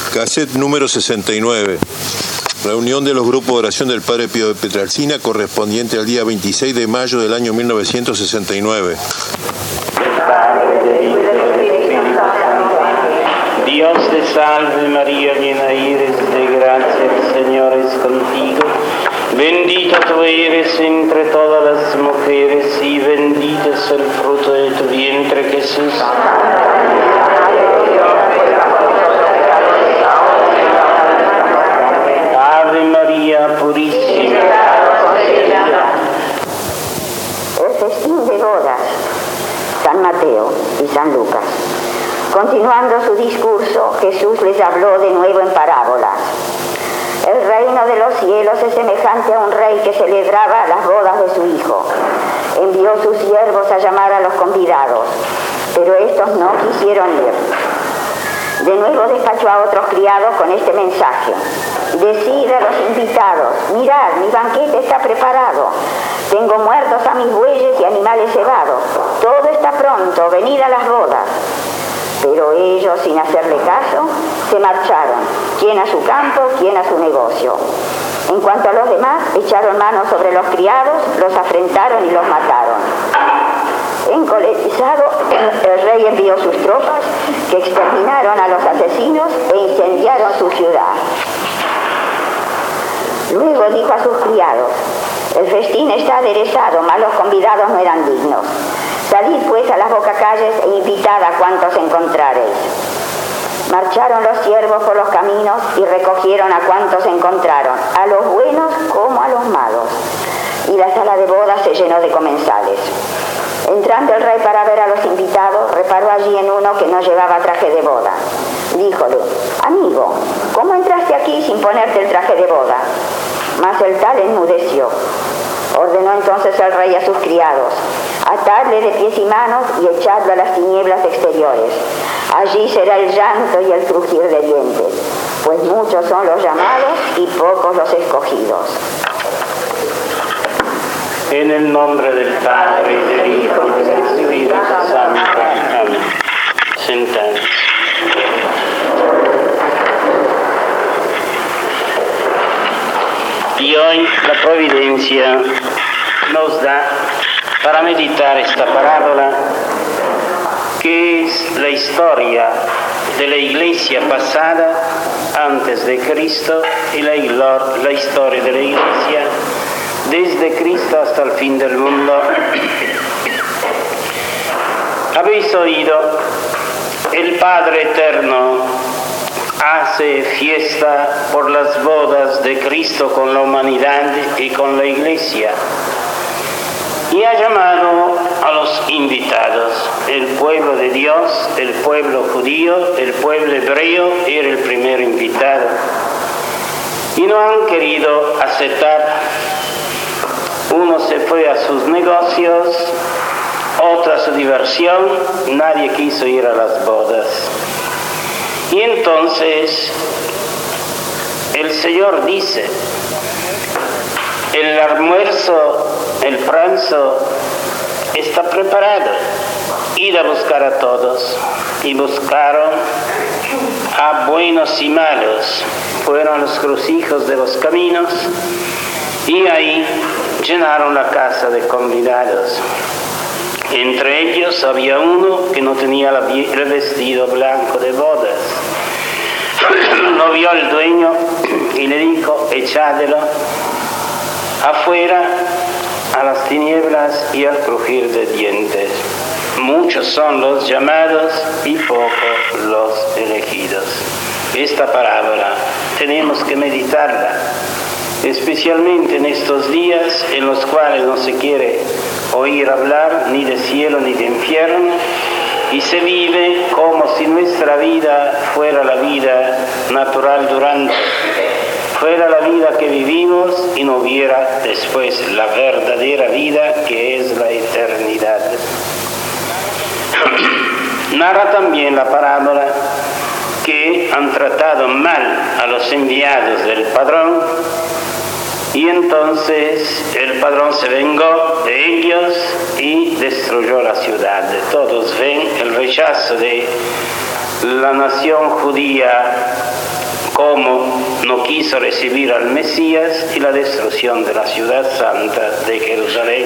Cassette número 69. Reunión de los grupos de oración del Padre Pío de Pietrelcina, correspondiente al día 26 de mayo del año 1969. Dios te salve María, llena eres de gracia, el Señor es contigo. Bendita tú eres entre todas las mujeres y bendito es el fruto de tu vientre, Jesús. Ave María purísima. El festín de bodas, San Mateo y San Lucas. Continuando su discurso, Jesús les habló de nuevo en parábolas. El reino de los cielos es semejante a un rey que celebraba las bodas de su hijo. Envió sus siervos a llamar a los convidados, pero estos no quisieron ir. De nuevo despachó a otros criados con este mensaje: decid a los invitados, mirad, mi banquete está preparado. Tengo muertos a mis bueyes y animales cebados. Todo está pronto, venid a las bodas. Pero ellos, sin hacerle caso, se marcharon, quien a su campo, quien a su negocio. En cuanto a los demás, echaron mano sobre los criados, los afrentaron y los mataron. Encolerizado, el rey envió sus tropas, que exterminaron a los asesinos e incendiaron su ciudad. Luego dijo a sus criados: el festín está aderezado, mas los convidados no eran dignos. Salid pues a las bocacalles e invitad a cuantos encontrareis. Marcharon los siervos por los caminos y recogieron a cuantos encontraron, a los buenos como a los malos. Y la sala de bodas se llenó de comensales. Entrando el rey para ver a los invitados, reparó allí en uno que no llevaba traje de boda. Díjole: amigo, ¿cómo entraste aquí sin ponerte el traje de boda? Mas el tal enmudeció. Ordenó entonces el rey a sus criados: atadle de pies y manos y echadlo a las tinieblas exteriores. Allí será el llanto y el crujir de dientes, pues muchos son los llamados y pocos los escogidos. En el nombre del Padre, y del Hijo, y del Espíritu Santo. Amén. Sentados. Y hoy la providencia nos da para meditar esta parábola, que es la historia de la iglesia pasada antes de Cristo y la historia de la iglesia desde Cristo hasta el fin del mundo. Habéis oído, el Padre Eterno hace fiesta por las bodas de Cristo con la humanidad y con la iglesia. Y ha llamado a los invitados, el pueblo de Dios, el pueblo judío, el pueblo hebreo era el primer invitado. Y no han querido aceptar. Uno se fue a sus negocios, otro a su diversión, nadie quiso ir a las bodas. Y entonces el Señor dice: el almuerzo, el pranzo está preparado, id a buscar a todos. Y buscaron a buenos y malos, fueron los crucijos de los caminos y ahí llenaron la casa de convidados. Entre ellos había uno que no tenía el vestido blanco de bodas. Lo vio el dueño y le dijo: echádelo afuera a las tinieblas y al crujir de dientes. Muchos son los llamados y pocos los elegidos. Esta parábola tenemos que meditarla, especialmente en estos días en los cuales no se quiere oír hablar ni de cielo ni de infierno, y se vive como si nuestra vida fuera la vida natural durante, fuera la vida que vivimos y no hubiera después la verdadera vida que es la eternidad. Narra también la parábola que han tratado mal a los enviados del padrón, y entonces el padrón se vengó de ellos y destruyó la ciudad. Todos ven el rechazo de la nación judía cómo no quiso recibir al Mesías y la destrucción de la ciudad santa de Jerusalén.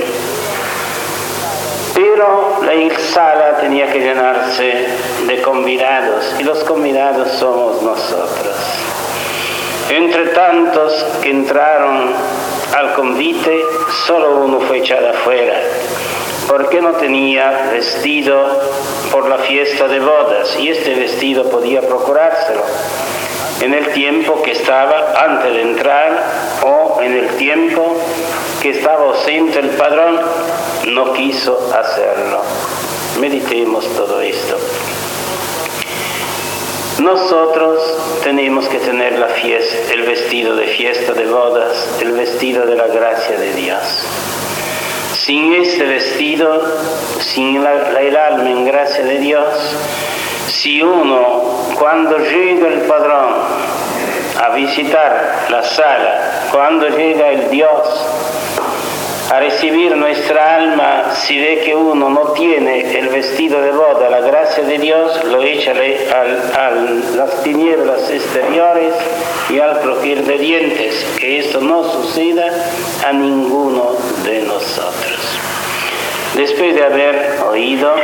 Pero la sala tenía que llenarse de convidados, y los convidados somos nosotros. Entre tantos que entraron al convite, solo uno fue echado afuera, porque no tenía vestido por la fiesta de bodas, y este vestido podía procurárselo en el tiempo que estaba antes de entrar o en el tiempo que estaba ausente el padrón. No quiso hacerlo. Meditemos todo esto. Nosotros tenemos que tener la fiesta, el vestido de fiesta de bodas, el vestido de la gracia de Dios. Sin este vestido, sin el alma en gracia de Dios, si uno, cuando llega el padrón a visitar la sala, cuando llega el Dios a recibir nuestra alma, si ve que uno no tiene el vestido de boda, la gracia de Dios, lo echa a las tinieblas exteriores y al crujir de dientes, que esto no suceda a ninguno de nosotros. Después de haber oído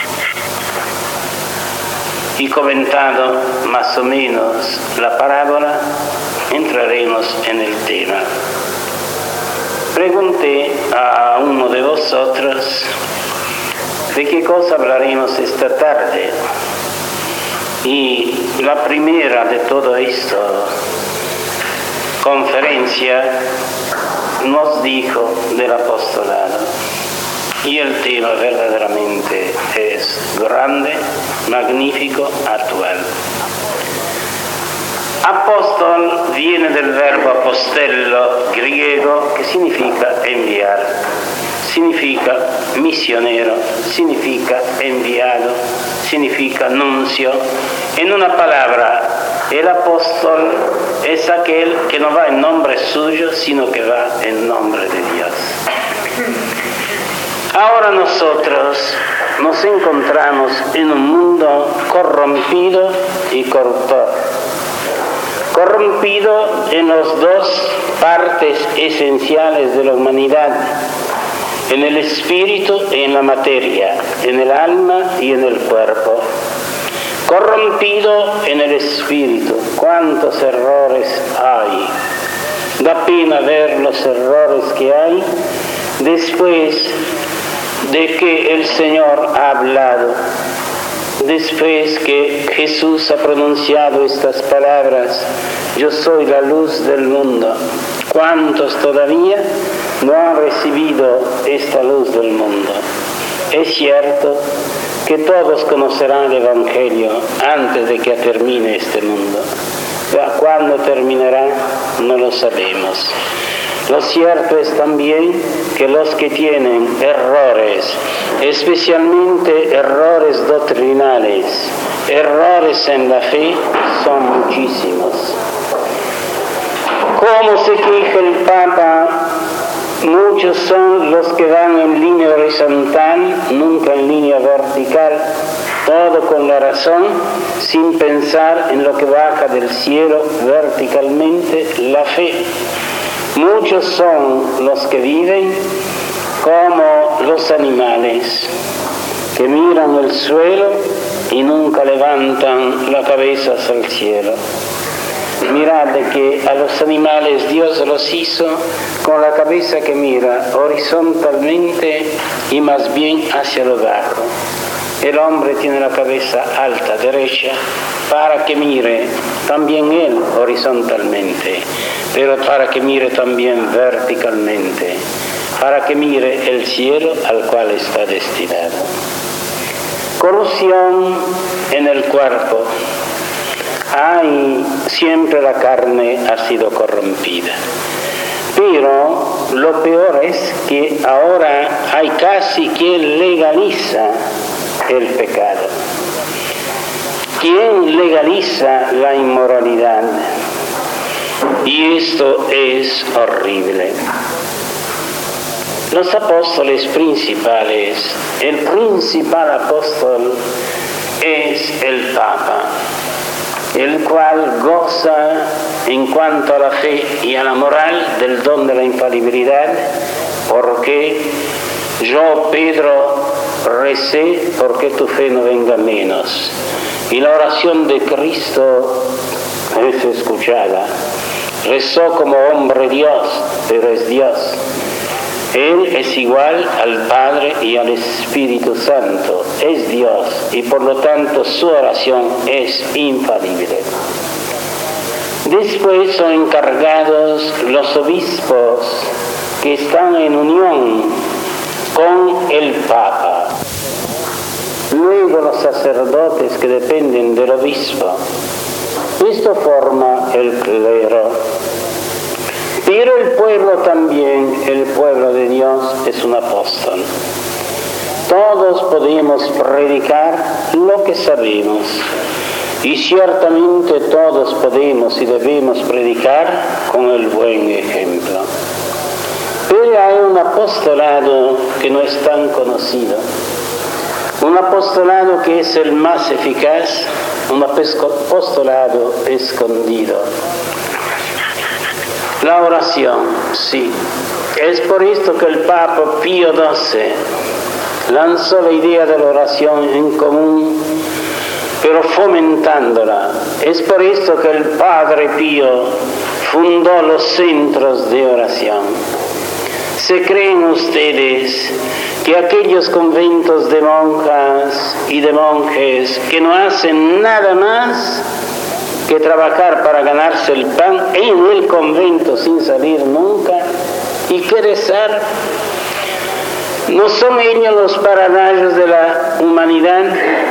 y comentado más o menos la parábola, entraremos en el tema. Pregunté a uno de vosotros de qué cosa hablaremos esta tarde. Y la primera de todo esto, conferencia, nos dijo del apostolado. Y el tema verdaderamente es grande, magnífico, actual. Apóstol viene del verbo apostello griego, que significa enviar, significa misionero, significa enviado, significa nuncio. En una palabra, el apóstol es aquel que no va en nombre suyo, sino que va en nombre de Dios. Ahora nosotros nos encontramos en un mundo corrompido y corruptor. Corrompido en las dos partes esenciales de la humanidad, en el espíritu y en la materia, en el alma y en el cuerpo. Corrompido en el espíritu. ¿Cuántos errores hay? Da pena ver los errores que hay después de que el Señor ha hablado, después que Jesús ha pronunciado estas palabras: yo soy la luz del mundo. ¿Cuántos todavía no han recibido esta luz del mundo? Es cierto que todos conocerán el Evangelio antes de que termine este mundo. ¿Cuándo terminará? No lo sabemos. Lo cierto es también que los que tienen errores, especialmente errores doctrinales, errores en la fe, son muchísimos. Como se queja el Papa, muchos son los que van en línea horizontal, nunca en línea vertical, todo con la razón, sin pensar en lo que baja del cielo verticalmente, la fe. Muchos son los que viven como los animales, que miran el suelo y nunca levantan la cabeza hacia el cielo. Mirad de que a los animales Dios los hizo con la cabeza que mira horizontalmente y más bien hacia lo bajo. El hombre tiene la cabeza alta, derecha, para que mire también él horizontalmente, pero para que mire también verticalmente, para que mire el cielo al cual está destinado. Corrupción en el cuerpo. Siempre la carne ha sido corrompida. Pero lo peor es que ahora hay casi quien legaliza el pecado. Quien legaliza la inmoralidad. Y esto es horrible. Los apóstoles principales, el principal apóstol es el Papa. el cual goza en cuanto a la fe y a la moral del don de la infalibilidad, porque yo, Pedro, recé porque tu fe no venga menos. Y la oración de Cristo es escuchada. Rezó como hombre Dios, pero es Dios. Él es igual al Padre y al Espíritu Santo, es Dios, y por lo tanto su oración es infalible. Después son encargados los obispos que están en unión con el Papa. Luego los sacerdotes que dependen del obispo. Esto forma el clero. Pero el pueblo también, el pueblo de Dios, es un apóstol. Todos podemos predicar lo que sabemos. Y ciertamente todos podemos y debemos predicar con el buen ejemplo. Pero hay un apostolado que no es tan conocido. Un apostolado que es el más eficaz, un apostolado escondido. La oración, sí. Es por esto que el Papa Pío XII lanzó la idea de la oración en común, pero fomentándola. Es por esto que el Padre Pío fundó los centros de oración. ¿Se creen ustedes que aquellos conventos de monjas y de monjes que no hacen nada más que trabajar para ganarse el pan en el convento sin salir nunca y que rezar, no son ellos los paranayos de la humanidad?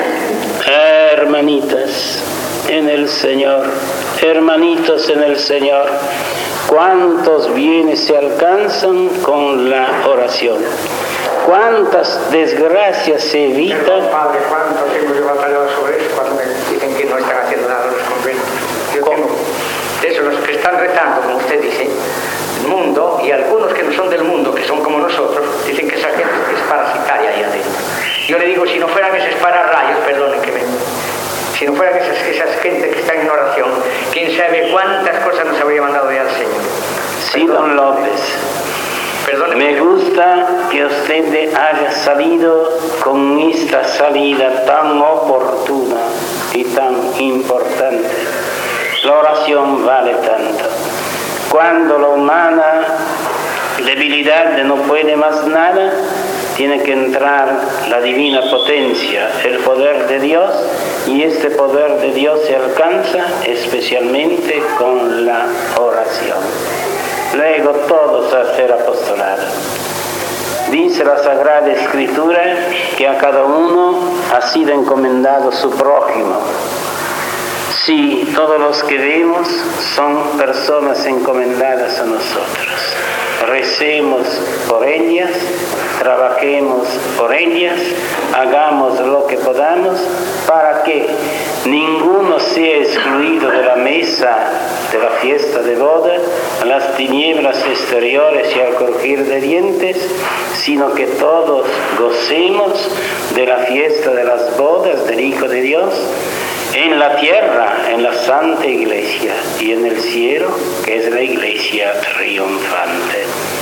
Hermanitas en el Señor, hermanitos en el Señor, cuántos bienes se alcanzan con la oración, cuántas desgracias se evitan. Padre, ¿cuántos hemos yo batallado sobre eso cuando me dicen que no están haciendo nada los conventos? Yo tengo de esos, los que están rezando, como usted dice, el mundo, y algunos que no son del mundo, que son como nosotros, dicen que esa gente es parasitaria ahí adentro. Yo le digo, si no fueran esos pararrayos, perdonen que me... Si no fueran esas gente que están en oración, quién sabe cuántas cosas nos habría mandado ya al Señor. Sí, don López. Perdóneme. Me gusta que usted haya salido con esta salida tan oportuna y tan importante. La oración vale tanto. Cuando la humana debilidad de no puede más nada, tiene que entrar la divina potencia, el poder de Dios, y este poder de Dios se alcanza especialmente con la oración. Luego todos a ser apostolados. Dice la Sagrada Escritura que a cada uno ha sido encomendado su prójimo. Sí, todos los que vemos son personas encomendadas a nosotros. Recemos por ellas, trabajemos por ellas, hagamos lo que podamos para que ninguno sea excluido de la mesa de la fiesta de boda, a las tinieblas exteriores y al crujir de dientes, sino que todos gocemos de la fiesta de las bodas del Hijo de Dios, en la tierra, en la Santa Iglesia, y en el cielo, que es la Iglesia triunfante.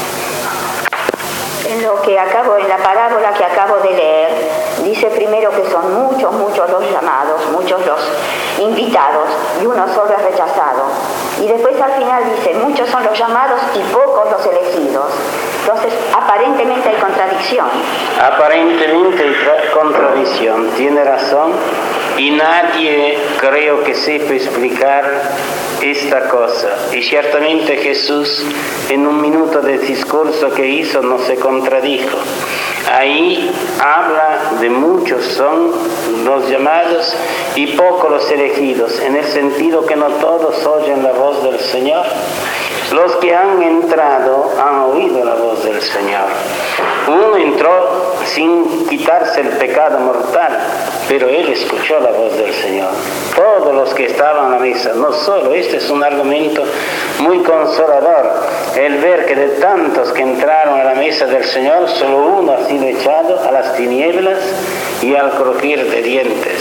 En la parábola que acabo de leer, dice primero que son muchos los llamados, muchos los invitados, y uno solo es rechazado. Y después al final dice, muchos son los llamados y pocos los elegidos. Entonces, aparentemente hay contradicción. Aparentemente hay contradicción, tiene razón, y nadie creo que sepa explicar esta cosa. Y ciertamente Jesús, en un minuto de discurso que hizo, no se contradijo. Ahí habla de muchos son los llamados y pocos los elegidos, en el sentido que no todos oyen la voz del Señor. Los que han entrado han oído la voz del Señor. Uno entró sin quitarse el pecado mortal, pero él escuchó la voz del Señor. Todos los que estaban a la mesa, no solo, este es un argumento muy consolador, el ver que de tantos que entraron a la mesa del Señor, solo uno ha sido echado a las tinieblas y al crujir de dientes.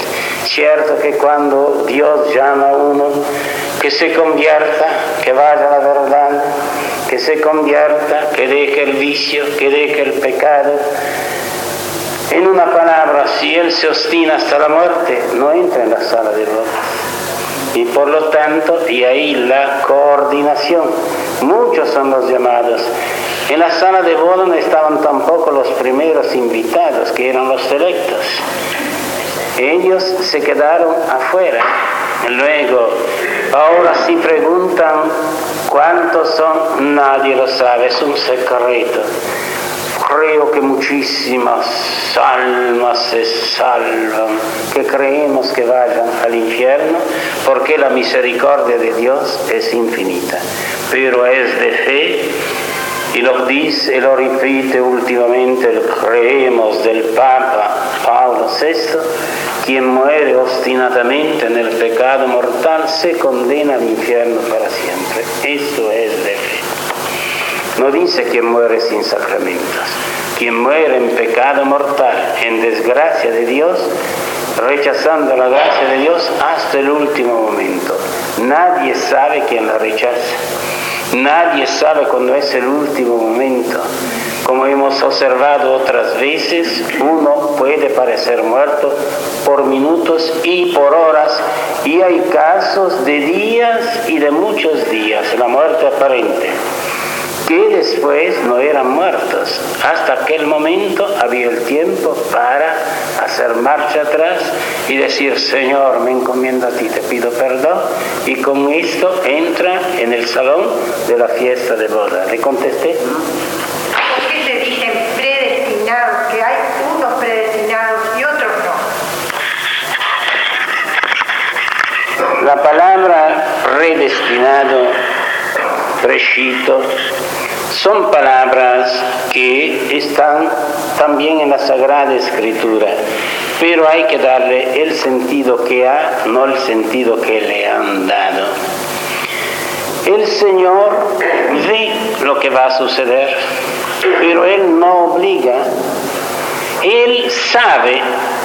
Cierto que cuando Dios llama a uno que se convierta, que vaya a la verdad, que se convierta, que deje el vicio, que deje el pecado, en una palabra, si él se obstina hasta la muerte, no entra en la sala de bodas. Y por lo tanto, y ahí la coordinación. Muchos son los llamados. En la sala de bodas no estaban tampoco los primeros invitados, que eran los selectos. Ellos se quedaron afuera. Luego, ahora si preguntan cuántos son, nadie lo sabe, es un secreto. Creo que muchísimas almas se salvan, que creemos que vayan al infierno, porque la misericordia de Dios es infinita, pero es de fe, y lo dice y lo repite últimamente el creemos del Papa Pablo VI: quien muere obstinadamente en el pecado mortal se condena al infierno para siempre. Esto es de fe. No dice quien muere sin sacramentos. Quien muere en pecado mortal, en desgracia de Dios, rechazando la gracia de Dios hasta el último momento. Nadie sabe quién la rechaza. Nadie sabe cuándo es el último momento. Como hemos observado otras veces, uno puede parecer muerto por minutos y por horas, y hay casos de días y de muchos días, la muerte aparente, que después no eran muertos. Hasta aquel momento había el tiempo para hacer marcha atrás y decir: Señor, me encomiendo a ti, te pido perdón, y con esto entra en el salón de la fiesta de boda. ¿Le contesté? ¿Por qué se dicen predestinados? Que hay unos predestinados y otros no. La palabra predestinado, prescito, son palabras que están también en la Sagrada Escritura, pero hay que darle el sentido que ha, no el sentido que le han dado. El Señor ve lo que va a suceder, pero Él no obliga. Él sabe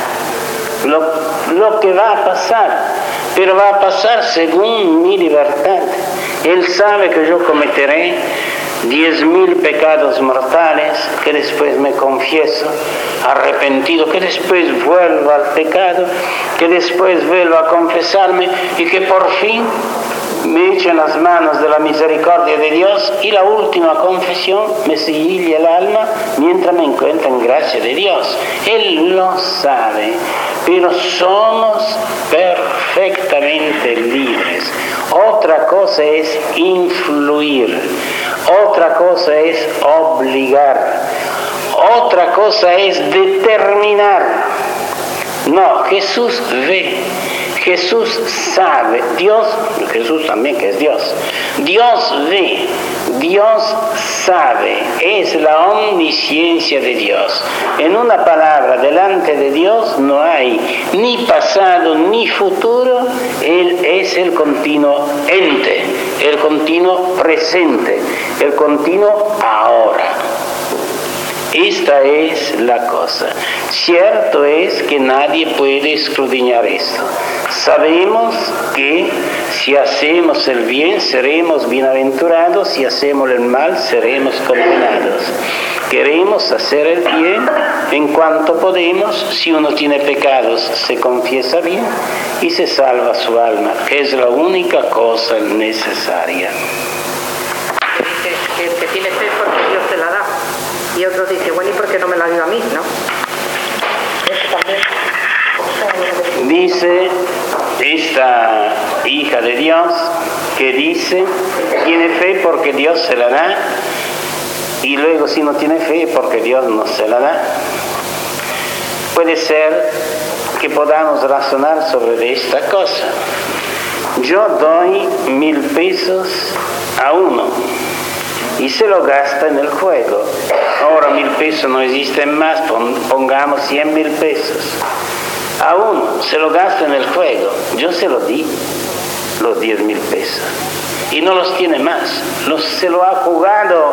lo que va a pasar, pero va a pasar según mi libertad. Él sabe que yo cometeré 10.000 pecados mortales, que después me confieso arrepentido, que después vuelvo al pecado, que después vuelvo a confesarme y que por fin me echo en las manos de la misericordia de Dios, y la última confesión me sigille el alma mientras me encuentro en gracia de Dios. Él lo sabe, pero somos perfectamente libres. Otra cosa es influir, otra cosa es obligar, otra cosa es determinar. No, Jesús ve, Jesús sabe, Jesús también que es Dios, Dios ve, Dios sabe, es la omnisciencia de Dios. En una palabra, delante de Dios no hay ni pasado ni futuro. Él es el continuo ente, el continuo presente, el continuo ahora. Esta es la cosa. Cierto es que nadie puede escudriñar esto. Sabemos que si hacemos el bien seremos bienaventurados, si hacemos el mal seremos condenados. Queremos hacer el bien en cuanto podemos. Si uno tiene pecados, se confiesa bien y se salva su alma, que es la única cosa necesaria. El que tiene fe porque Dios te la da. Y otros dicen: bueno, ¿y por qué no me la dio a mí, no? Eso también. Dice esta hija de Dios que dice: tiene fe porque Dios se la da, y luego si no tiene fe porque Dios no se la da. Puede ser que podamos razonar sobre esta cosa. Yo doy 1.000 pesos a uno y se lo gasta en el juego. Ahora 1.000 pesos no existen más, pongamos 100.000 pesos. A uno se lo gasta en el juego. Yo se lo di, los 10.000 pesos, y no los tiene más, se lo ha jugado.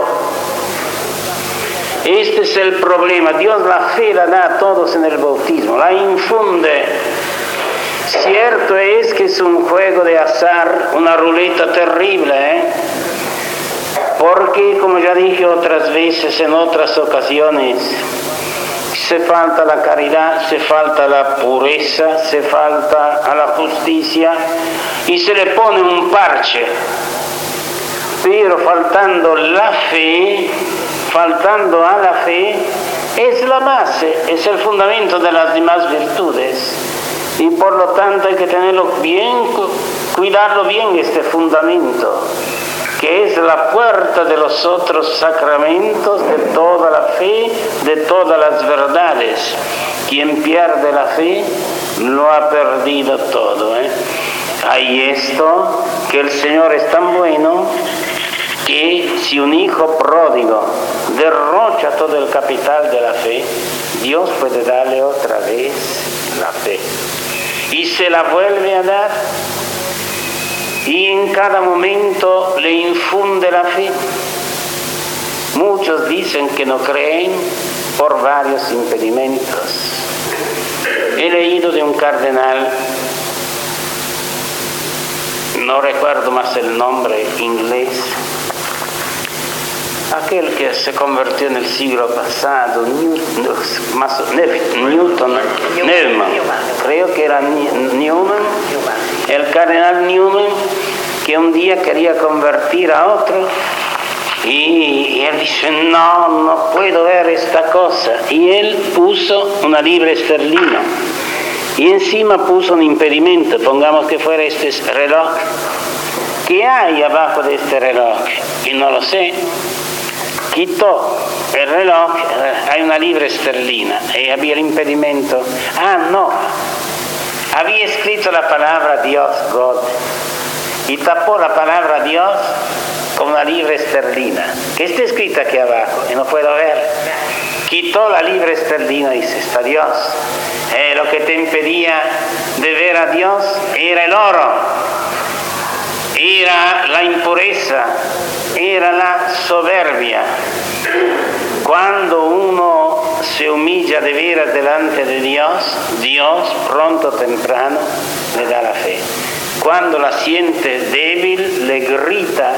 Este es el problema. Dios la fe la da a todos en el bautismo, la infunde. Cierto es que es un juego de azar, una ruleta terrible, porque, como ya dije otras veces en otras ocasiones, se falta la caridad, se falta la pureza, se falta a la justicia y se le pone un parche. Pero faltando la fe, faltando a la fe, es la base, es el fundamento de las demás virtudes. Y por lo tanto hay que tenerlo bien, cuidarlo bien este fundamento, que es la puerta de los otros sacramentos, de toda la fe, de todas las verdades. Quien pierde la fe, lo ha perdido todo. Hay esto, que el Señor es tan bueno, que si un hijo pródigo derrocha todo el capital de la fe, Dios puede darle otra vez la fe. Y se la vuelve a dar. Y en cada momento le infunde la fe. Muchos dicen que no creen por varios impedimentos. He leído de un cardenal, no recuerdo más el nombre inglés, aquel que se convirtió en el siglo pasado, Neumann, creo que era Newman, el cardenal Newman, que un día quería convertir a otro y él dice, no puedo ver esta cosa, y él puso una libra esterlina y encima puso un impedimento, pongamos que fuera este reloj. ¿Qué hay abajo de este reloj? Y no lo sé. Quitó el reloj, hay una libra esterlina y había el impedimento. No, había escrito la palabra Dios, God, y tapó la palabra Dios con una libra esterlina, que está escrita aquí abajo y no puedo ver. Quitó la libra esterlina y dice, está Dios. Lo que te impedía de ver a Dios era el oro, era la impureza, era la soberbia. Cuando uno se humilla de veras delante de Dios, Dios pronto o temprano le da la fe. Cuando la siente débil, le grita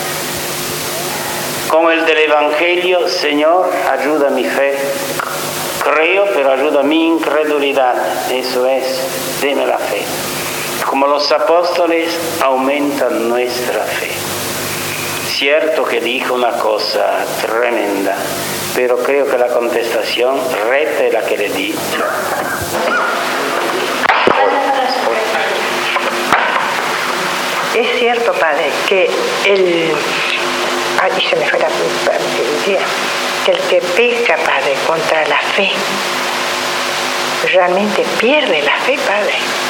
como el del Evangelio, Señor, ayuda mi fe. Creo, pero ayuda mi incredulidad. Eso es, deme la fe. Como los apóstoles, aumentan nuestra fe. Cierto que dijo una cosa tremenda, pero creo que la contestación rete la que le di. Es cierto, padre, que se me fue la idea, que el que peca, padre, contra la fe, realmente pierde la fe, padre.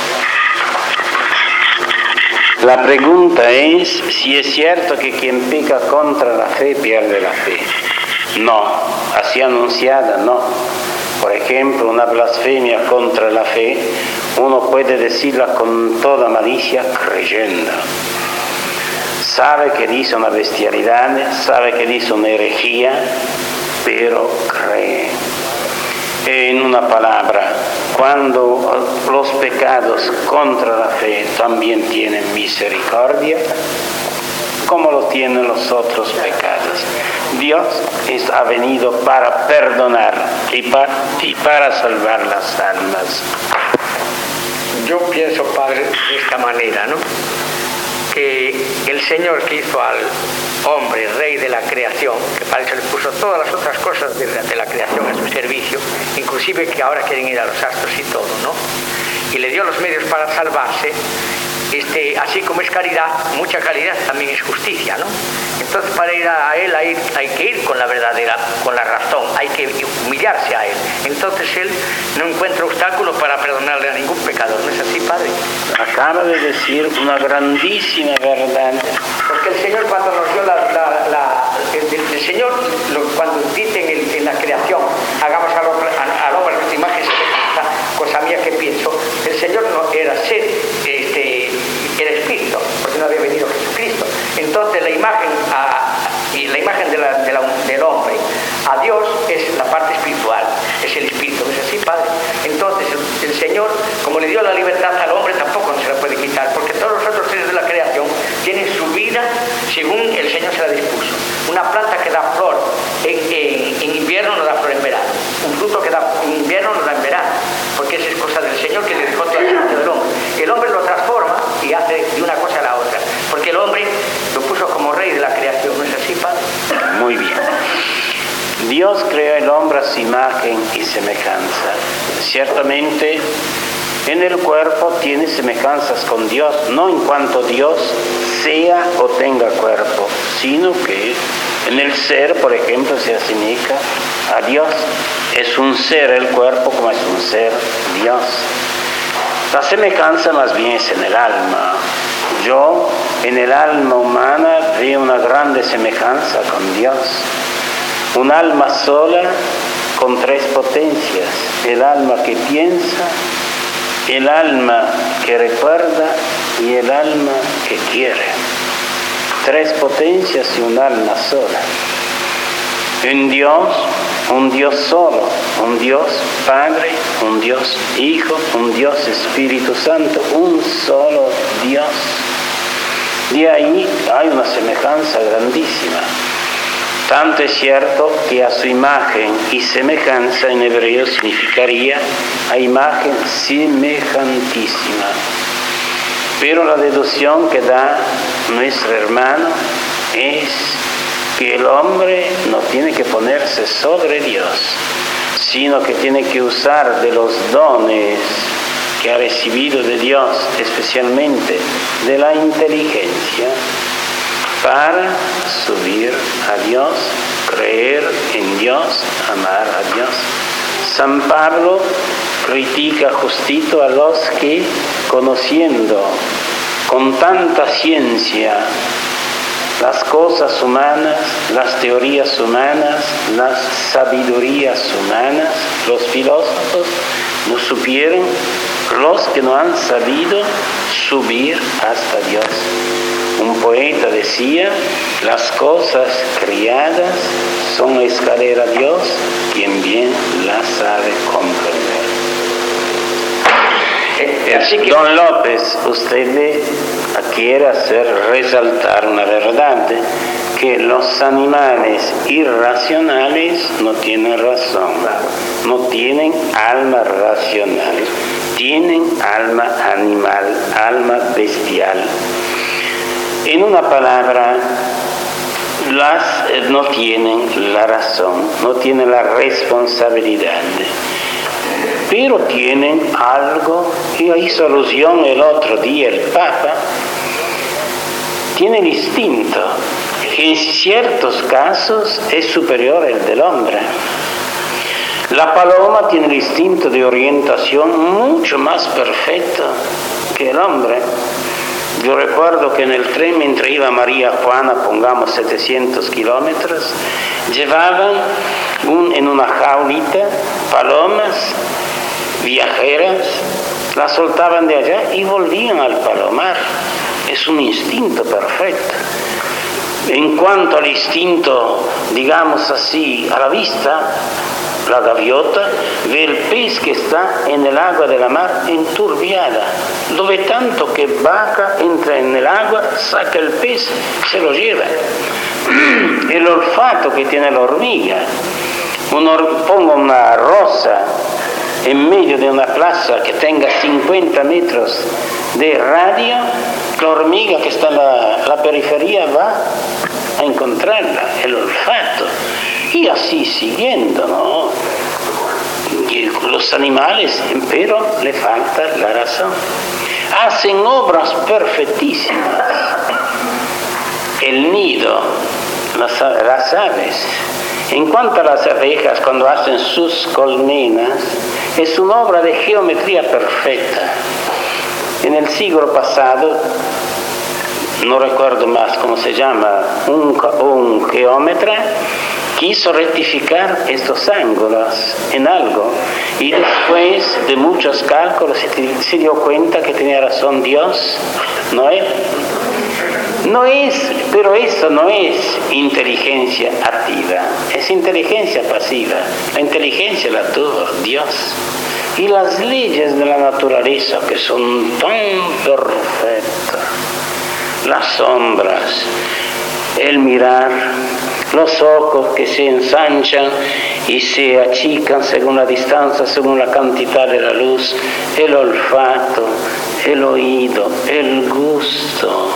La pregunta es si es cierto que quien peca contra la fe pierde la fe. No, así anunciada, no. Por ejemplo, una blasfemia contra la fe, uno puede decirla con toda malicia creyendo. Sabe que dice una bestialidad, sabe que dice una herejía, pero cree. En una palabra, cuando los pecados contra la fe también tienen misericordia, como lo tienen los otros pecados. Dios ha venido para perdonar y para salvar las almas. Yo pienso, padre, de esta manera, ¿no? Que el Señor que hizo al hombre, rey de la creación, que para eso le puso todas las otras cosas de la creación a su servicio, inclusive que ahora quieren ir a los astros y todo, ¿no? Y le dio los medios para salvarse. Así como es caridad, mucha caridad también es justicia, ¿no? Entonces para ir a Él hay que ir con la verdadera, con la razón, hay que humillarse a Él. Entonces Él no encuentra obstáculo para perdonarle a ningún pecador, ¿no es así, Padre? Acaba de decir una grandísima verdad. Porque el Señor cuando nos dio el Señor, cuando dice en la creación, hagamos al hombre nuestra imagen, cosa mía que pienso, el Señor no era ser, era Espíritu, porque no había venido Jesucristo. Entonces la imagen del hombre a Dios es la parte espiritual, es el Espíritu, ¿no es así, Padre? Entonces el Señor, como le dio la libertad al hombre, imagen y semejanza. Ciertamente, en el cuerpo tiene semejanzas con Dios, no en cuanto Dios sea o tenga cuerpo, sino que en el ser, por ejemplo, se asemeja a Dios. Es un ser el cuerpo como es un ser Dios. La semejanza más bien es en el alma. Yo en el alma humana veo una grande semejanza con Dios. Un alma sola con tres potencias: el alma que piensa, el alma que recuerda y el alma que quiere. Tres potencias y un alma sola. En Dios, un Dios solo, un Dios Padre, un Dios Hijo, un Dios Espíritu Santo, un solo Dios. De ahí hay una semejanza grandísima. Tanto es cierto que a su imagen y semejanza en hebreo significaría a imagen semejantísima. Pero la deducción que da nuestro hermano es que el hombre no tiene que ponerse sobre Dios, sino que tiene que usar de los dones que ha recibido de Dios, especialmente de la inteligencia, para subir a Dios, creer en Dios, amar a Dios. San Pablo critica justito a los que, conociendo con tanta ciencia las cosas humanas, las teorías humanas, las sabidurías humanas, los filósofos no supieron, los que no han sabido subir hasta Dios. Un poeta decía: las cosas criadas son la escalera a Dios, quien bien la sabe comprender. Así que, don López, usted quiere hacer resaltar una verdad, que los animales irracionales no tienen razón, no tienen alma racional, tienen alma animal, alma bestial. En una palabra, no tienen la razón, no tienen la responsabilidad, pero tienen algo, y hizo alusión el otro día el Papa, tiene el instinto, que en ciertos casos es superior al del hombre. La paloma tiene el instinto de orientación mucho más perfecto que el hombre. Yo recuerdo que en el tren, mientras iba María Juana, pongamos 700 kilómetros, llevaban en una jaulita palomas viajeras, las soltaban de allá y volvían al palomar. Es un instinto perfecto. En cuanto al instinto, digamos así, a la vista, la gaviota ve el pez que está en el agua de la mar enturbiada. Lo ve tanto que baja, entra en el agua, saca el pez, se lo lleva. El olfato que tiene la hormiga. Pongo una rosa en medio de una plaza que tenga 50 metros de radio, la hormiga que está en la periferia va a encontrarla, el olfato. Y así siguiendo, ¿no? Y los animales, pero le falta la razón. Hacen obras perfectísimas. El nido, las aves. En cuanto a las abejas, cuando hacen sus colmenas, es una obra de geometría perfecta. En el siglo pasado, no recuerdo más cómo se llama, un geómetra quiso rectificar estos ángulos en algo, y después de muchos cálculos se dio cuenta que tenía razón Dios, no él. Pero eso no es inteligencia activa, es inteligencia pasiva. La inteligencia la tuvo Dios. Y las leyes de la naturaleza, que son tan perfectas, las sombras, el mirar, los ojos que se ensanchan y se achican según la distancia, según la cantidad de la luz, el olfato, el oído, el gusto,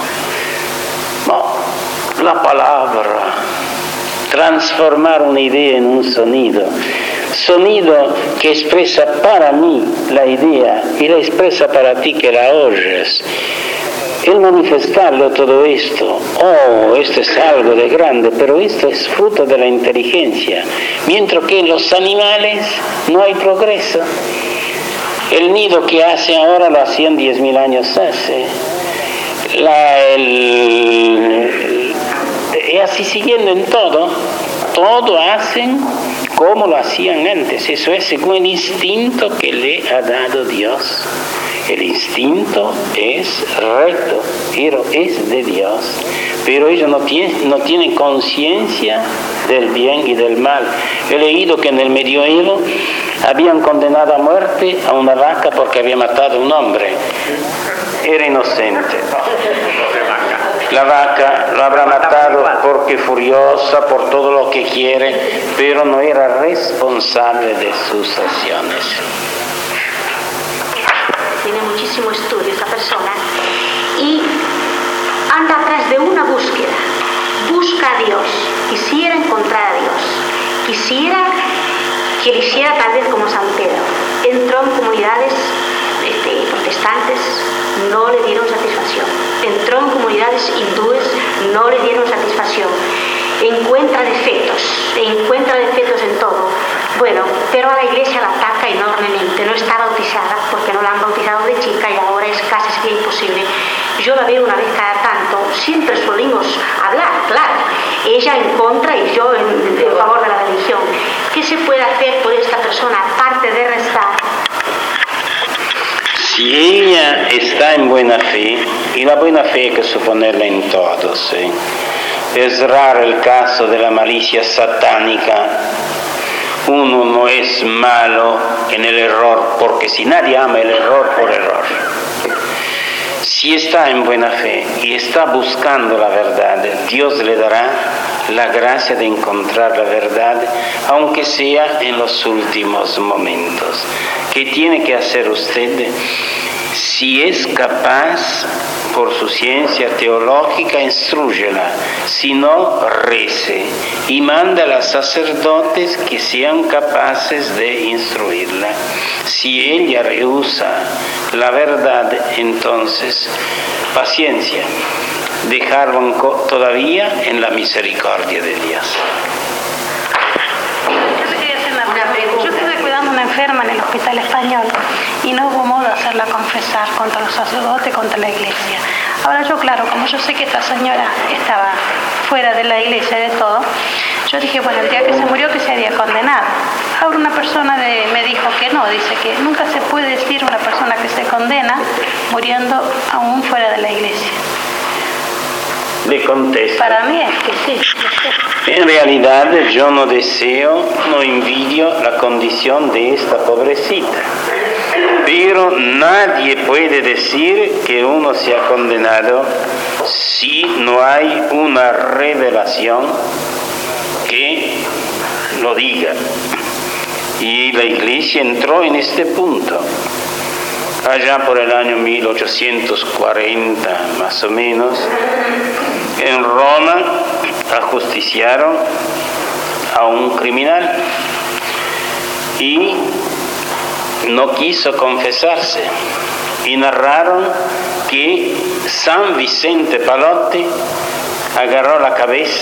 la palabra, transformar una idea en un sonido. sonido que expresa para mí la idea y la expresa para ti que la oyes. El manifestarlo todo esto, esto es algo de grande, pero esto es fruto de la inteligencia, mientras que en los animales no hay progreso. El nido que hacen ahora lo hacían 10.000 años hace. Y así siguiendo en todo hacen como lo hacían antes. Eso es según el instinto que le ha dado Dios. El instinto es recto, pero es de Dios. Pero ellos no tienen conciencia del bien y del mal. He leído que en el medioevo habían condenado a muerte a una vaca porque había matado a un hombre. Era inocente. La vaca lo habrá matado porque furiosa, por todo lo que quiere, pero no era responsable de sus acciones. Tiene muchísimo estudio esa persona y anda atrás de una búsqueda. Busca a Dios, quisiera encontrar a Dios, quisiera que lo hiciera tal vez como San Pedro. Entró en comunidades protestantes, no le dieron satisfacción. Entró en comunidades hindúes, no le dieron satisfacción. Encuentra defectos en todo. Bueno, pero a la iglesia la ataca enormemente. No está bautizada porque no la han bautizado de chica y ahora es casi imposible. Yo la veo una vez cada tanto, siempre solimos hablar, claro. Ella en contra y yo en favor de la religión. ¿Qué se puede hacer por esta persona aparte de rezar? Si ella está en buena fe, y la buena fe hay que suponerla en todos, es raro el caso de la malicia satánica. Uno no es malo en el error, porque si nadie ama el error por error. Si está en buena fe y está buscando la verdad, Dios le dará la gracia de encontrar la verdad, aunque sea en los últimos momentos. ¿Qué tiene que hacer usted? Si es capaz, por su ciencia teológica, instrúyela. Si no, rece y manda a los sacerdotes que sean capaces de instruirla. Si ella rehúsa la verdad, entonces, paciencia, dejarlo todavía en la misericordia de Dios. Yo estuve cuidando a una enferma en el Hospital Español y no hubo modo de hacerla confesar contra los sacerdotes, contra la iglesia. Ahora yo, claro, como yo sé que esta señora estaba fuera de la iglesia y de todo, yo dije, bueno, el día que se murió que se había condenado. Ahora una persona me dijo que no, dice que nunca se puede decir una persona que se condena muriendo aún fuera de la iglesia. Le contesto. Para mí es que sí. En realidad yo no deseo, no envidio la condición de esta pobrecita. Pero nadie puede decir que uno se ha condenado si no hay una revelación que lo diga. Y la iglesia entró en este punto. Allá por el año 1840 más o menos, en Roma ajusticiaron a un criminal y no quiso confesarse, y narraron que San Vicente Palotti agarró la cabeza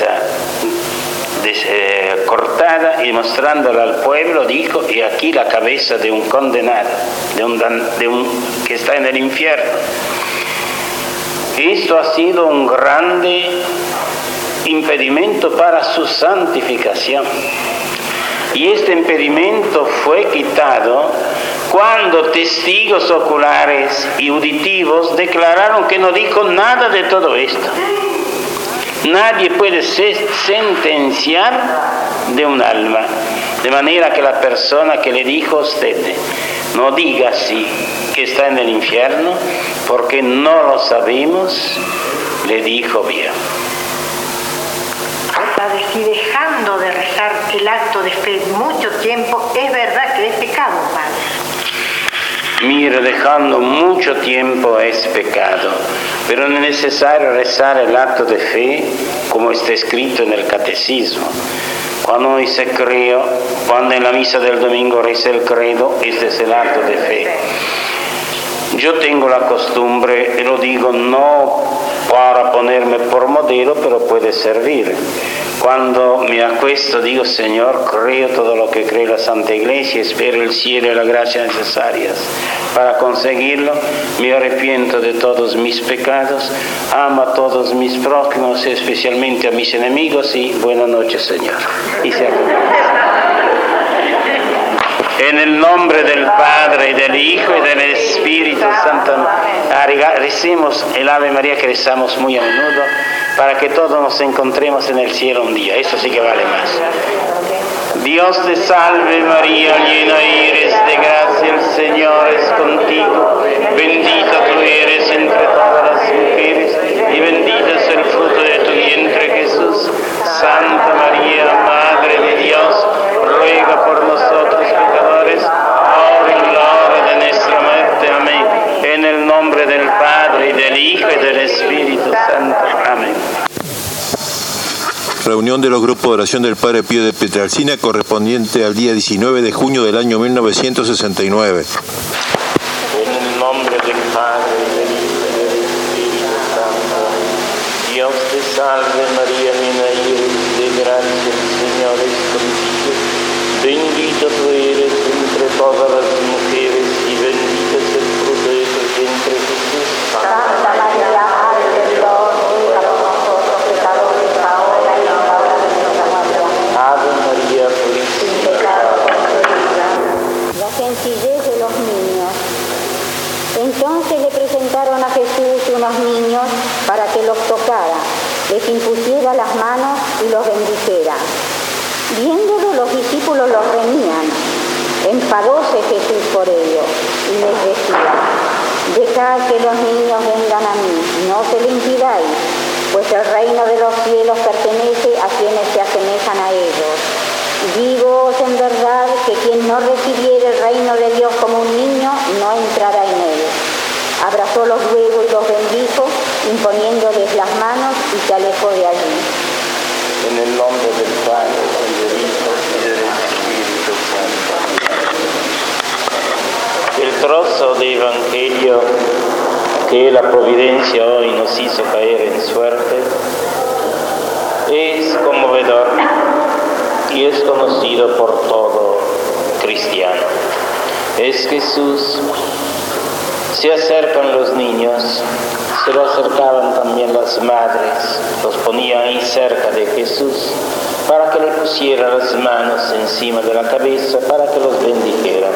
cortada y mostrándola al pueblo dijo: y aquí la cabeza de un condenado, de un que está en el infierno. Esto ha sido un grande impedimento para su santificación, y este impedimento fue quitado cuando testigos oculares y auditivos declararon que no dijo nada de todo esto. Nadie puede sentenciar de un alma, de manera que la persona que le dijo a usted no diga así que está en el infierno porque no lo sabemos, le dijo bien. Si dejando de rezar el acto de fe mucho tiempo, es verdad que es pecado, padre. Mira, dejando mucho tiempo es pecado, pero no es necesario rezar el acto de fe como está escrito en el catecismo. Cuando uno dice creo, cuando en la misa del domingo reza el credo, este es el acto de fe. Yo tengo la costumbre, y lo digo no para ponerme por modelo, pero puede servir. Cuando me acuesto digo, Señor, creo todo lo que cree la Santa Iglesia, espero el cielo y la gracia necesarias. Para conseguirlo, me arrepiento de todos mis pecados, amo a todos mis prójimos, especialmente a mis enemigos, y buenas noches, Señor. Y se acabó. En el nombre del Padre, y del Hijo, y del Espíritu Santo, recemos el Ave María que rezamos muy a menudo, para que todos nos encontremos en el cielo un día. Eso sí que vale más. Dios te salve María, llena eres de gracia, el Señor es contigo. Bendita tú eres entre todas las mujeres, y bendito es el fruto de tu vientre, Jesús. Santa María, Madre de Dios, ruega por nosotros pecadores, ahora y en la hora de nuestra muerte. Amén. En el nombre del Padre, y del Hijo, y del Espíritu Santo. Amén. Reunión de los grupos de oración del Padre Pío de Pietrelcina, correspondiente al día 19 de junio del año 1969. En el nombre del Padre, y del Hijo, y del Espíritu Santo. Dios te salve María, llena eres de gracia, el Señor es contigo. Bendita tú eres entre todas las mujeres, y bendito es el fruto de tu vientre, Jesús. Santa María, Madre de Dios, ruega por nosotros pecadores, ahora y en la hora de nuestra muerte. Ave María, purísima. La sencillez de los niños. Entonces le presentaron a Jesús unos niños para que los tocara, les impusiera las manos y los bendijera. Viéndolo, los discípulos los reñían. Enfadóse Jesús por ello y les decía: dejad que los niños vengan a mí, no se lo impidáis, pues el reino de los cielos pertenece a quienes se asemejan a ellos. Digo en verdad que quien no recibiere el reino de Dios como un niño, no entrará en él. Abrazólos luego y los bendijo, imponiéndoles las manos, y se alejó de allí. En el nombre del Padre, y del Hijo, y del Espíritu Santo. El trozo de Evangelio que la providencia hoy nos hizo caer en suerte es conmovedor y es conocido por todo cristiano. Es Jesús. Se acercan los niños, se lo acercaban también las madres, los ponían ahí cerca de Jesús para que le pusiera las manos encima de la cabeza, para que los bendijera.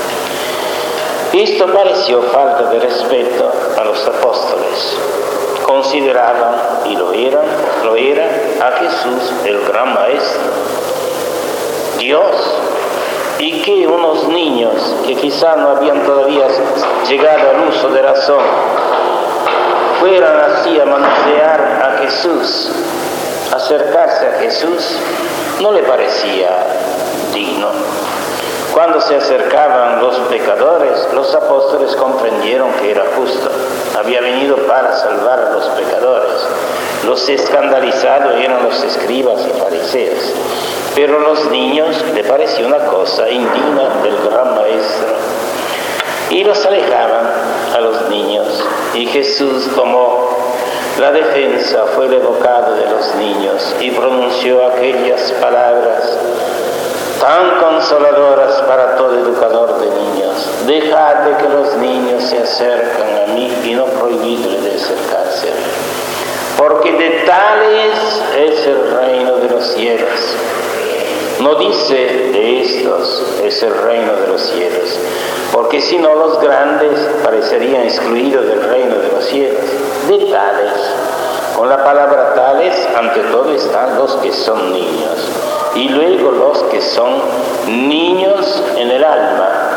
Esto pareció falta de respeto a los apóstoles. Consideraban, y lo era, a Jesús el gran maestro, Dios, y que unos niños que quizá no habían todavía llegado al uso de razón fueran así a manosear a Jesús, acercarse a Jesús, no le parecía digno. Cuando se acercaban los pecadores, los apóstoles comprendieron que era justo. Había venido para salvar a los pecadores. Los escandalizados eran los escribas y fariseos. Pero a los niños le parecía una cosa indigna del gran maestro. Y los alejaban a los niños. Y Jesús tomó la defensa, fue el evocado de los niños y pronunció aquellas palabras tan consoladoras para todo educador de niños: dejad de que los niños se acercan a mí y no prohibidle de acercarse a mí, porque de tales es el reino de los cielos. No dice de estos es el reino de los cielos, porque si no los grandes parecerían excluidos del reino de los cielos. De tales, con la palabra tales, ante todo están los que son niños, y luego los que son niños en el alma.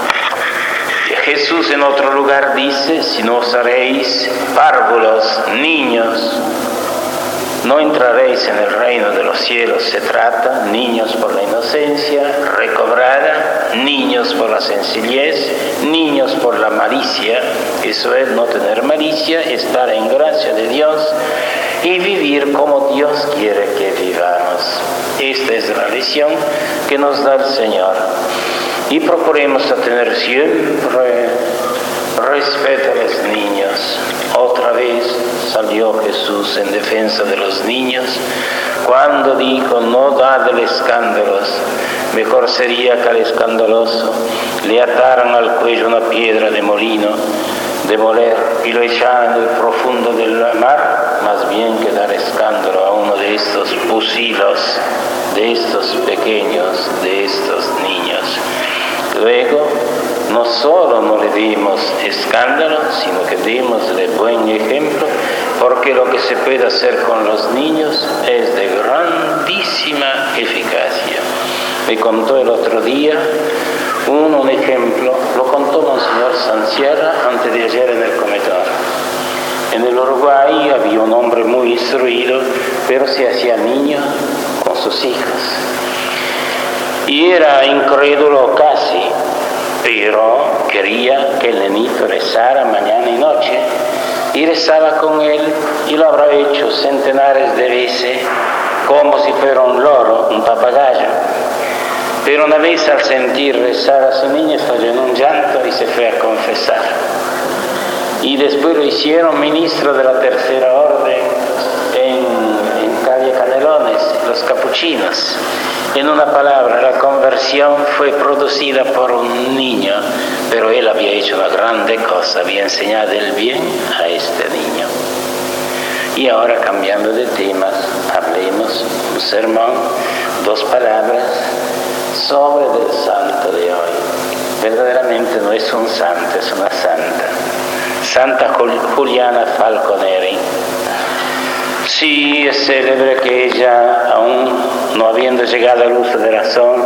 Jesús en otro lugar dice: si no os haréis párvulos, niños, no entraréis en el reino de los cielos. Se trata niños por la inocencia recobrada, niños por la sencillez, niños por la malicia. Eso es no tener malicia, estar en gracia de Dios y vivir como Dios quiere que vivamos. Esta es la lección que nos da el Señor. Y procuremos a tener siempre respeto a los niños. Otra vez salió Jesús en defensa de los niños cuando dijo: no dadle escándalos, mejor sería que al escandaloso le ataran al cuello una piedra de molino, de moler, y lo echaran en el profundo del mar, más bien que dar escándalo a uno de estos pusilos, de estos pequeños, de estos niños. Luego, no solo no le dimos escándalo, sino que dimosle buen ejemplo, porque lo que se puede hacer con los niños es de grandísima eficacia. Me contó el otro día un ejemplo, lo contó Monseñor Sansierra antes de ayer en el comedor. En el Uruguay había un hombre muy instruido, pero se hacía niño con sus hijas. Y era incrédulo casi, pero quería que el nenito rezara mañana y noche, y rezaba con él, y lo habrá hecho centenares de veces, como si fuera un loro, un papagayo. Pero una vez, al sentir rezar a su niño, estalló en un llanto y se fue a confesar. Y después lo hicieron ministro de la Tercera Orden en calle Canelones, los capuchinos. En una palabra, la conversión fue producida por un niño, pero él había hecho una grande cosa, había enseñado el bien a este niño. Y ahora, cambiando de temas, hablemos un sermón, 2 palabras sobre el santo de hoy. Verdaderamente no es un santo, es una santa. Santa Juliana Falconeri. Sí, es célebre que ella, aún no habiendo llegado al uso de razón,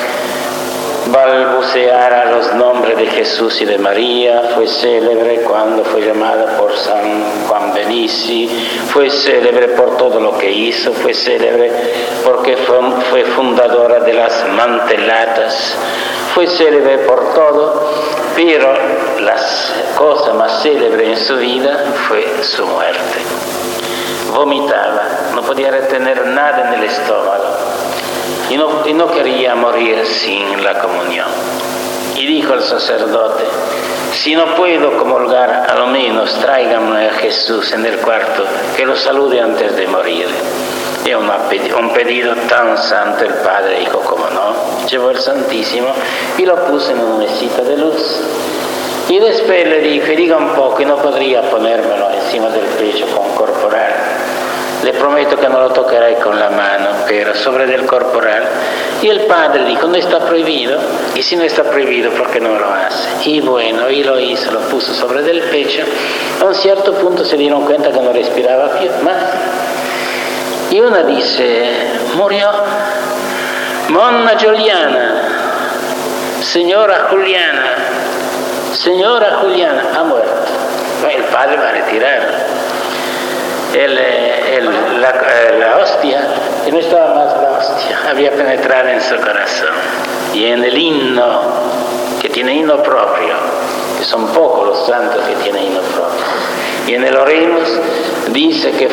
balbuceara los nombres de Jesús y de María. Fue célebre cuando fue llamada por San Juan Benici, fue célebre por todo lo que hizo, fue célebre porque fue fundadora de las mantelatas, fue célebre por todo, pero la cosa más célebre en su vida fue su muerte. Vomitaba, no podía retener nada en el estómago y no quería morir sin la comunión. Y dijo al sacerdote: si no puedo comulgar, a lo menos tráiganme a Jesús en el cuarto, que lo salude antes de morir. Y un pedido tan santo. El padre dijo: ¿cómo no? Llevó el Santísimo y lo puso en una mesita de luz. Y después le dijo: diga un poco, y no podría ponérmelo encima del pecho con corporal. Le prometo que no lo tocaré con la mano, pero sobre del corporal. Y el padre dijo: no está prohibido. Y si no está prohibido, ¿por qué no lo hace? Y bueno, y lo hizo, lo puso sobre del pecho. A un cierto punto se dieron cuenta que no respiraba más. Y una dice: murió. Monna Giuliana, señora Juliana, ha muerto. El padre va a retirar la hostia, y no estaba más la hostia, había penetrado en su corazón. Y en el himno, que tiene himno propio, que son pocos los santos que tienen himno propio, y en el Oremus dice que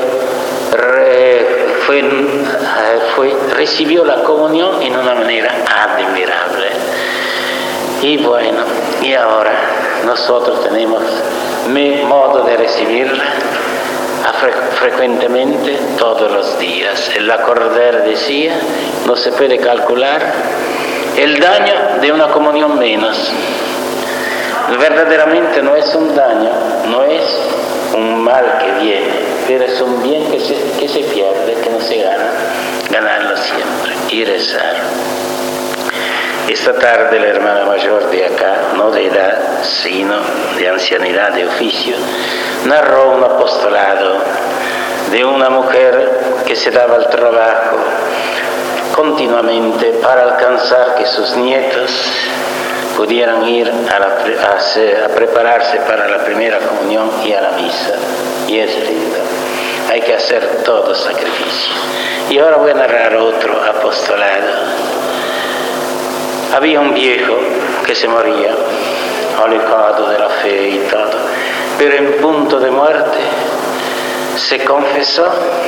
recibió la comunión en una manera admirable. Y bueno, y ahora nosotros tenemos modo de recibirla frecuentemente todos los días. El acordar decía: no se puede calcular el daño de una comunión menos. Verdaderamente no es un daño, no es un mal que viene, pero es un bien que se pierde, que no se gana, ganarlo siempre y rezar. Esta tarde la hermana mayor de acá, no de edad, sino de ancianidad de oficio, narró un apostolado de una mujer que se daba el trabajo continuamente para alcanzar que sus nietos pudieran ir a prepararse para la primera comunión y a la misa. Y es lindo. Hay que hacer todo sacrificio. Y ahora voy a narrar otro apostolado. Había un viejo que se moría, alejado de la fe y todo, pero en punto de muerte se confesó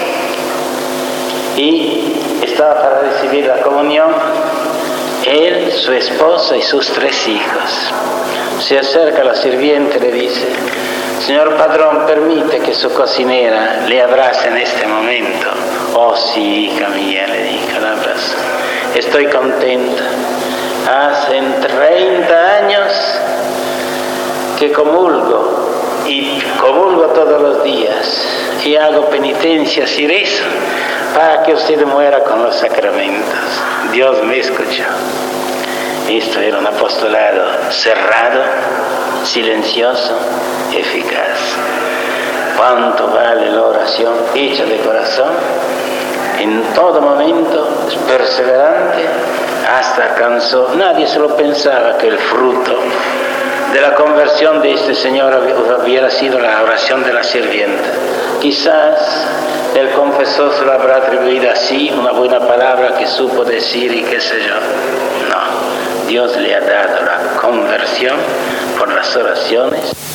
y estaba para recibir la comunión, él, su esposa y sus 3 hijos. Se acerca la sirviente y le dice: señor padrón, permite que su cocinera le abrace en este momento. Oh sí, hija mía, le dijo, la abrazo. Estoy contenta. Hace 30 años que comulgo, y comulgo todos los días, y hago penitencias y rezo para que usted muera con los sacramentos. Dios me escuchó. Esto era un apostolado cerrado, silencioso, eficaz. ¿Cuánto vale la oración hecha de corazón? En todo momento, perseverante, hasta alcanzó. Nadie se lo pensaba que el fruto de la conversión de este señor hubiera sido la oración de la sirvienta. Quizás el confesor se lo habrá atribuido así, una buena palabra que supo decir y qué sé yo. No, Dios le ha dado la conversión por las oraciones